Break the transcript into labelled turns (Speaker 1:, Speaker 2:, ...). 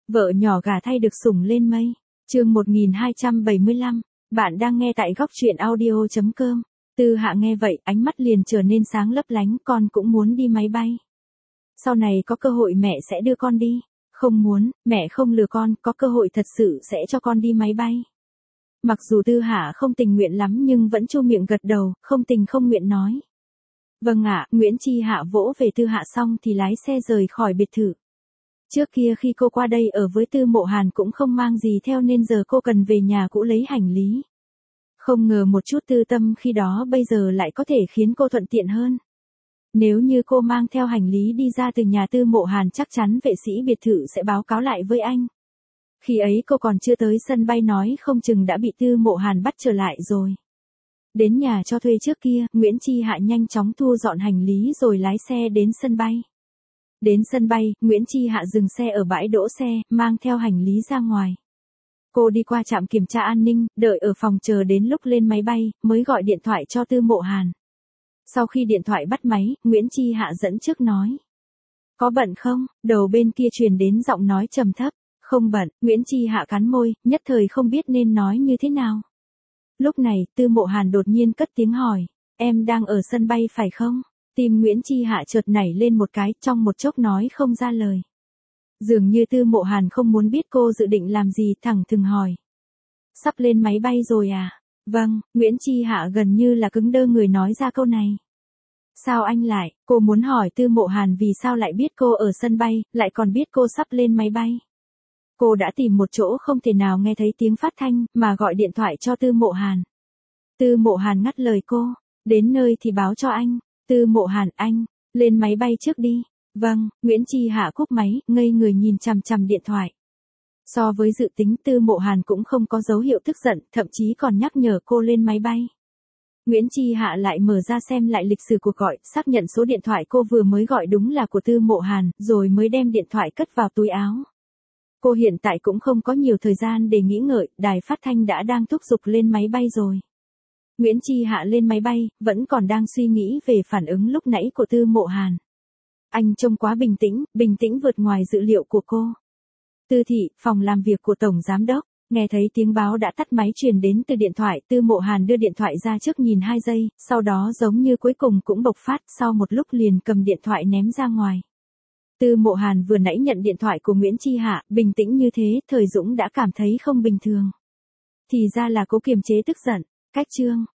Speaker 1: Vợ nhỏ gả thay được sủng lên mây. Chương 1275. Bạn đang nghe tại góc truyện audio.com. Tư Hạ nghe vậy, ánh mắt liền trở nên sáng lấp lánh, con cũng muốn đi máy bay. Sau này có cơ hội mẹ sẽ đưa con đi. Không muốn, mẹ không lừa con, có cơ hội thật sự sẽ cho con đi máy bay. Mặc dù Tư Hạ không tình nguyện lắm nhưng vẫn chu miệng gật đầu, không tình không nguyện nói. Vâng ạ, Nguyễn Chi Hạ vỗ về Tư Hạ xong thì lái xe rời khỏi biệt thự. Trước kia khi cô qua đây ở với Tư Mộ Hàn cũng không mang gì theo nên giờ cô cần về nhà cũ lấy hành lý. Không ngờ một chút tư tâm khi đó bây giờ lại có thể khiến cô thuận tiện hơn. Nếu như cô mang theo hành lý đi ra từ nhà Tư Mộ Hàn chắc chắn vệ sĩ biệt thự sẽ báo cáo lại với anh. Khi ấy cô còn chưa tới sân bay nói không chừng đã bị Tư Mộ Hàn bắt trở lại rồi. Đến nhà cho thuê trước kia, Nguyễn Chi Hạ nhanh chóng thu dọn hành lý rồi lái xe đến sân bay. Đến sân bay, Nguyễn Chi Hạ dừng xe ở bãi đỗ xe, mang theo hành lý ra ngoài. Cô đi qua trạm kiểm tra an ninh, đợi ở phòng chờ đến lúc lên máy bay, mới gọi điện thoại cho Tư Mộ Hàn. Sau khi điện thoại bắt máy, Nguyễn Chi Hạ dẫn trước nói. Có bận không? Đầu bên kia truyền đến giọng nói trầm thấp. Không bận, Nguyễn Chi Hạ cắn môi, nhất thời không biết nên nói như thế nào. Lúc này, Tư Mộ Hàn đột nhiên cất tiếng hỏi. Em đang ở sân bay phải không? Tim Nguyễn Chi Hạ chợt nảy lên một cái, trong một chốc nói không ra lời. Dường như Tư Mộ Hàn không muốn biết cô dự định làm gì, thẳng thừng hỏi. Sắp lên máy bay rồi à? Vâng, Nguyễn Chi Hạ gần như là cứng đơ người nói ra câu này. Sao anh lại? Cô muốn hỏi Tư Mộ Hàn vì sao lại biết cô ở sân bay, lại còn biết cô sắp lên máy bay. Cô đã tìm một chỗ không thể nào nghe thấy tiếng phát thanh, mà gọi điện thoại cho Tư Mộ Hàn. Tư Mộ Hàn ngắt lời cô. Đến nơi thì báo cho anh. Tư Mộ Hàn, anh, lên máy bay trước đi. Vâng, Nguyễn Chi Hạ cúp máy, ngây người nhìn chằm chằm điện thoại. So với dự tính Tư Mộ Hàn cũng không có dấu hiệu tức giận, thậm chí còn nhắc nhở cô lên máy bay. Nguyễn Chi Hạ lại mở ra xem lại lịch sử cuộc gọi, xác nhận số điện thoại cô vừa mới gọi đúng là của Tư Mộ Hàn, rồi mới đem điện thoại cất vào túi áo. Cô hiện tại cũng không có nhiều thời gian để nghĩ ngợi, đài phát thanh đã đang thúc giục lên máy bay rồi. Nguyễn Chi Hạ lên máy bay, vẫn còn đang suy nghĩ về phản ứng lúc nãy của Tư Mộ Hàn. Anh trông quá bình tĩnh vượt ngoài dự liệu của cô. Tư thị, phòng làm việc của Tổng Giám đốc, nghe thấy tiếng báo đã tắt máy truyền đến từ điện thoại. Tư Mộ Hàn đưa điện thoại ra trước nhìn 2 giây, sau đó giống như cuối cùng cũng bộc phát, sau một lúc liền cầm điện thoại ném ra ngoài. Tư Mộ Hàn vừa nãy nhận điện thoại của Nguyễn Chi Hạ, bình tĩnh như thế, Thời Dũng đã cảm thấy không bình thường. Thì ra là cố kiềm chế tức giận. Cách chương